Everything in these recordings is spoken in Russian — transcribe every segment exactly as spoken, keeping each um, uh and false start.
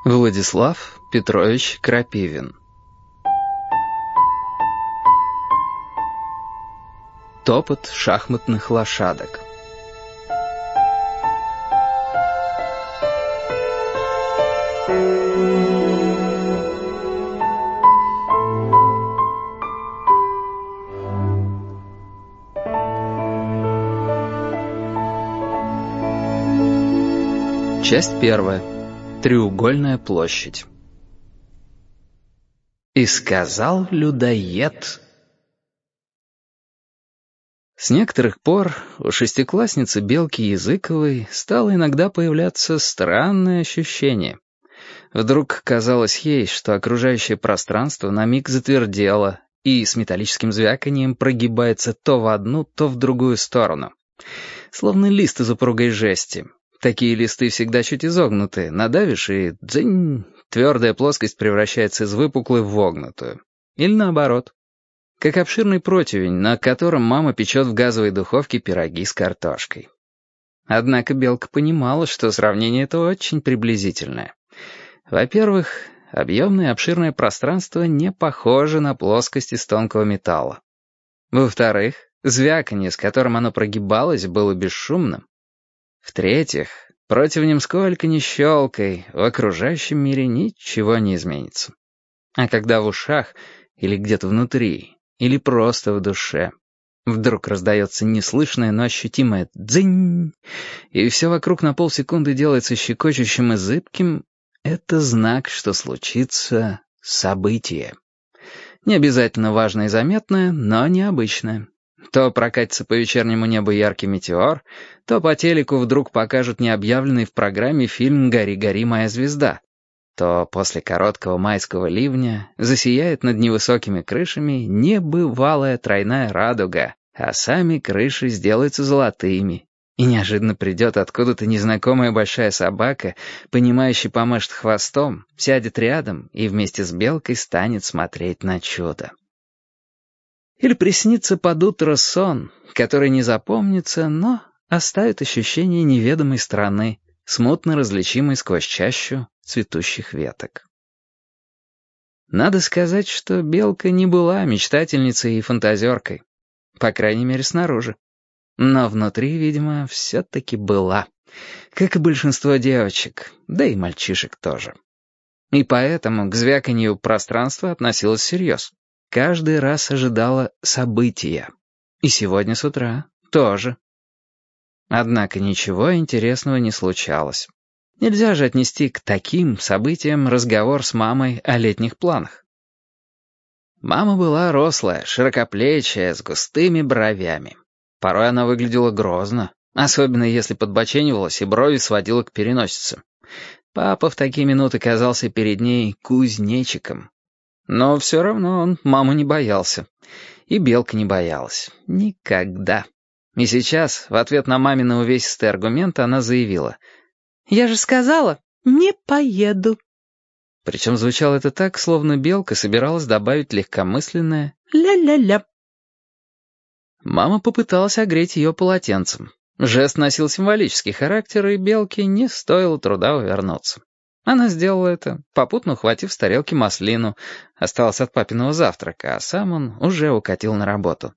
Владислав Петрович Крапивин. Топот шахматных лошадок. Часть первая. Треугольная площадь. И сказал людоед. С некоторых пор у шестиклассницы Белки Языковой стало иногда появляться странное ощущение. Вдруг казалось ей, что окружающее пространство на миг затвердело и с металлическим звяканием прогибается то в одну, то в другую сторону. Словно лист из упругой жести. Такие листы всегда чуть изогнуты, надавишь и дзынь, твердая плоскость превращается из выпуклой в вогнутую. Или наоборот. Как обширный противень, на котором мама печет в газовой духовке пироги с картошкой. Однако Белка понимала, что сравнение это очень приблизительное. Во-первых, объемное обширное пространство не похоже на плоскость из тонкого металла. Во-вторых, звяканье, с которым оно прогибалось, было бесшумным. В-третьих, противнем сколько ни щелкай, в окружающем мире ничего не изменится. А когда в ушах, или где-то внутри, или просто в душе, вдруг раздается неслышное, но ощутимое «дзынь», и все вокруг на полсекунды делается щекочущим и зыбким, это знак, что случится событие. Не обязательно важное и заметное, но необычное. То прокатится по вечернему небу яркий метеор, то по телеку вдруг покажут необъявленный в программе фильм «Гори, гори, моя звезда», то после короткого майского ливня засияет над невысокими крышами небывалая тройная радуга, а сами крыши сделаются золотыми, и неожиданно придет откуда-то незнакомая большая собака, понимающая, помашет хвостом, сядет рядом и вместе с Белкой станет смотреть на чудо. Или приснится под утро сон, который не запомнится, но оставит ощущение неведомой страны, смутно различимой сквозь чащу цветущих веток. Надо сказать, что Белка не была мечтательницей и фантазеркой, по крайней мере, снаружи. Но внутри, видимо, все-таки была, как и большинство девочек, да и мальчишек тоже. И поэтому к звяканью пространства относилась всерьез. Каждый раз ожидала события. И сегодня с утра тоже. Однако ничего интересного не случалось. Нельзя же отнести к таким событиям разговор с мамой о летних планах. Мама была рослая, широкоплечая, с густыми бровями. Порой она выглядела грозно, особенно если подбоченивалась и брови сводила к переносице. Папа в такие минуты казался перед ней кузнечиком. Но все равно он маму не боялся. И Белка не боялась. Никогда. И сейчас, в ответ на мамины увесистые аргументы, она заявила: «Я же сказала, не поеду». Причем звучало это так, словно Белка собиралась добавить легкомысленное «ля-ля-ля». Мама попыталась огреть ее полотенцем. Жест носил символический характер, и Белке не стоило труда увернуться. Она сделала это, попутно ухватив с тарелки маслину, осталось от папиного завтрака, а сам он уже укатил на работу.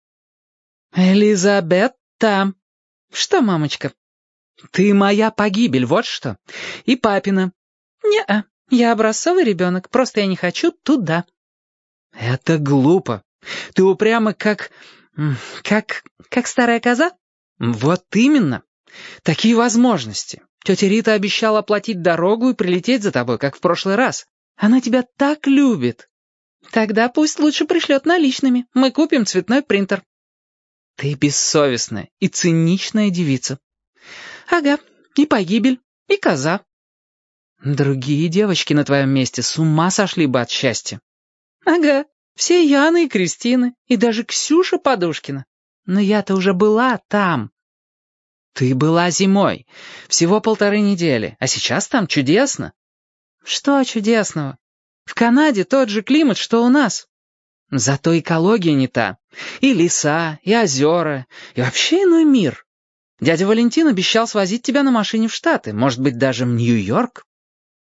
«Элизабетта!» «Что, мамочка?» «Ты моя погибель, вот что. И папина». «Не-а, я образцовый ребенок, просто я не хочу туда». «Это глупо. Ты упряма как... как... как старая коза?» «Вот именно. Такие возможности. Тетя Рита обещала оплатить дорогу и прилететь за тобой, как в прошлый раз. Она тебя так любит». «Тогда пусть лучше пришлет наличными. Мы купим цветной принтер». «Ты бессовестная и циничная девица». «Ага, и погибель, и коза». «Другие девочки на твоем месте с ума сошли бы от счастья». «Ага, все Яны и Кристины, и даже Ксюша Подушкина. Но я-то уже была там». «Ты была зимой. Всего полторы недели. А сейчас там чудесно». «Что чудесного? В Канаде тот же климат, что у нас». «Зато экология не та. И леса, и озера, и вообще иной мир. Дядя Валентин обещал свозить тебя на машине в Штаты, может быть, даже в Нью-Йорк».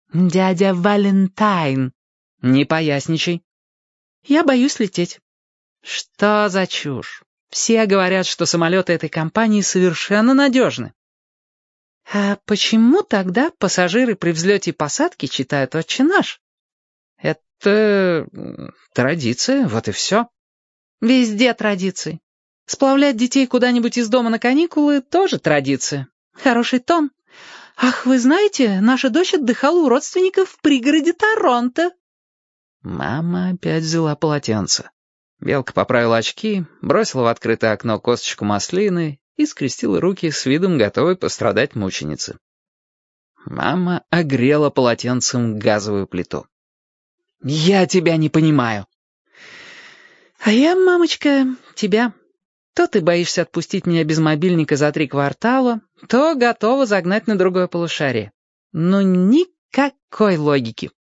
Дядя Валентайн. Не поясничай. Я боюсь лететь. Что за чушь? Все говорят, что самолеты этой компании совершенно надежны. А почему тогда пассажиры при взлете и посадке читают «Отче наш»? Это традиция, вот и все. Везде традиции. Сплавлять детей куда-нибудь из дома на каникулы тоже традиция. Хороший тон. Ах, вы знаете, наша дочь отдыхала у родственников в пригороде Торонто. Мама опять взяла полотенце. Белка поправила очки, бросила в открытое окно косточку маслины и скрестила руки с видом готовой пострадать мученицы. Мама огрела полотенцем газовую плиту. «Я тебя не понимаю». А я, мамочка, тебя. То ты боишься отпустить меня без мобильника за три квартала, то готова загнать на другое полушарие. Но никакой логики.